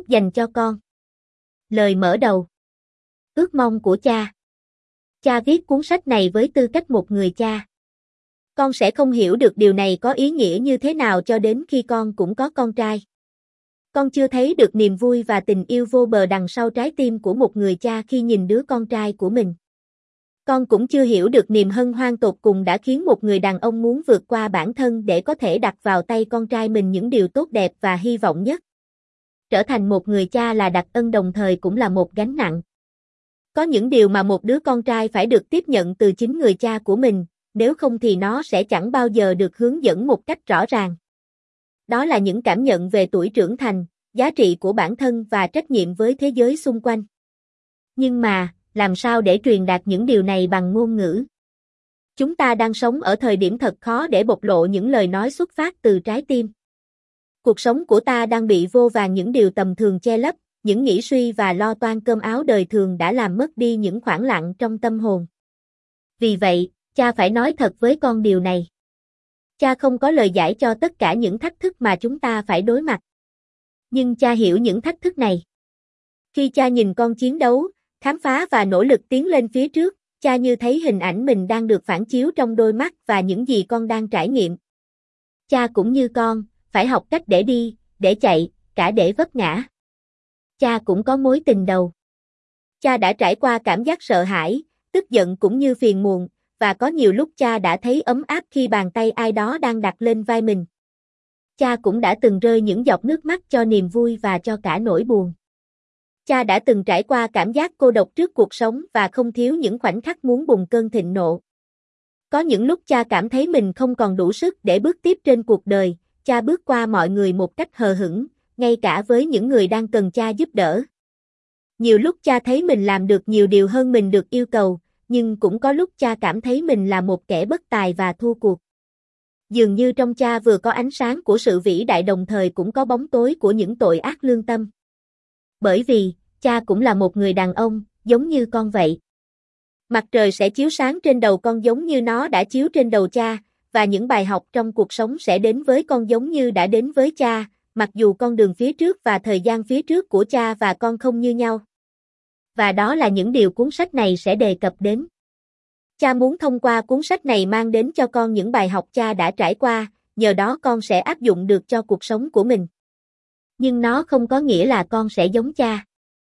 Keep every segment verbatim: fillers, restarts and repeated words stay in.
dành cho con. Lời mở đầu. Ước mong của cha. Cha viết cuốn sách này với tư cách một người cha. Con sẽ không hiểu được điều này có ý nghĩa như thế nào cho đến khi con cũng có con trai. Con chưa thấy được niềm vui và tình yêu vô bờ đằng sau trái tim của một người cha khi nhìn đứa con trai của mình. Con cũng chưa hiểu được niềm hân hoan tột cùng đã khiến một người đàn ông muốn vượt qua bản thân để có thể đặt vào tay con trai mình những điều tốt đẹp và hy vọng nhất. Trở thành một người cha là đặc ân đồng thời cũng là một gánh nặng. Có những điều mà một đứa con trai phải được tiếp nhận từ chính người cha của mình, nếu không thì nó sẽ chẳng bao giờ được hướng dẫn một cách rõ ràng. Đó là những cảm nhận về tuổi trưởng thành, giá trị của bản thân và trách nhiệm với thế giới xung quanh. Nhưng mà, làm sao để truyền đạt những điều này bằng ngôn ngữ? Chúng ta đang sống ở thời điểm thật khó để bộc lộ những lời nói xuất phát từ trái tim. Cuộc sống của ta đang bị vô vàn những điều tầm thường che lấp, những nghĩ suy và lo toan cơm áo đời thường đã làm mất đi những khoảng lặng trong tâm hồn. Vì vậy, cha phải nói thật với con điều này. Cha không có lời giải cho tất cả những thách thức mà chúng ta phải đối mặt. Nhưng cha hiểu những thách thức này. Khi cha nhìn con chiến đấu, khám phá và nỗ lực tiến lên phía trước, cha như thấy hình ảnh mình đang được phản chiếu trong đôi mắt và những gì con đang trải nghiệm. Cha cũng như con, phải học cách để đi, để chạy, cả để vấp ngã. Cha cũng có mối tình đầu. Cha đã trải qua cảm giác sợ hãi, tức giận cũng như phiền muộn, và có nhiều lúc cha đã thấy ấm áp khi bàn tay ai đó đang đặt lên vai mình. Cha cũng đã từng rơi những giọt nước mắt cho niềm vui và cho cả nỗi buồn. Cha đã từng trải qua cảm giác cô độc trước cuộc sống và không thiếu những khoảnh khắc muốn bùng cơn thịnh nộ. Có những lúc cha cảm thấy mình không còn đủ sức để bước tiếp trên cuộc đời, cha bước qua mọi người một cách hờ hững, ngay cả với những người đang cần cha giúp đỡ. Nhiều lúc cha thấy mình làm được nhiều điều hơn mình được yêu cầu, nhưng cũng có lúc cha cảm thấy mình là một kẻ bất tài và thua cuộc. Dường như trong cha vừa có ánh sáng của sự vĩ đại đồng thời cũng có bóng tối của những tội ác lương tâm. Bởi vì, cha cũng là một người đàn ông, giống như con vậy. Mặt trời sẽ chiếu sáng trên đầu con giống như nó đã chiếu trên đầu cha, và những bài học trong cuộc sống sẽ đến với con giống như đã đến với cha, mặc dù con đường phía trước và thời gian phía trước của cha và con không như nhau. Và đó là những điều cuốn sách này sẽ đề cập đến. Cha muốn thông qua cuốn sách này mang đến cho con những bài học cha đã trải qua, nhờ đó con sẽ áp dụng được cho cuộc sống của mình. Nhưng nó không có nghĩa là con sẽ giống cha.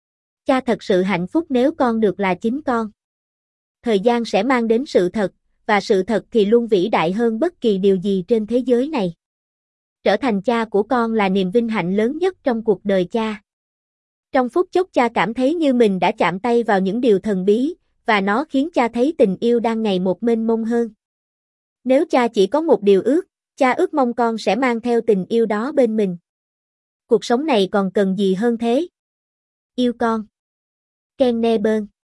Cha thật sự hạnh phúc nếu con được là chính con. Thời gian sẽ mang đến sự thật, và sự thật thì luôn vĩ đại hơn bất kỳ điều gì trên thế giới này. Trở thành cha của con là niềm vinh hạnh lớn nhất trong cuộc đời cha. Trong phút chốc cha cảm thấy như mình đã chạm tay vào những điều thần bí, và nó khiến cha thấy tình yêu đang ngày một mênh mông hơn. Nếu cha chỉ có một điều ước, cha ước mong con sẽ mang theo tình yêu đó bên mình. Cuộc sống này còn cần gì hơn thế? Yêu con. Ken Neburn.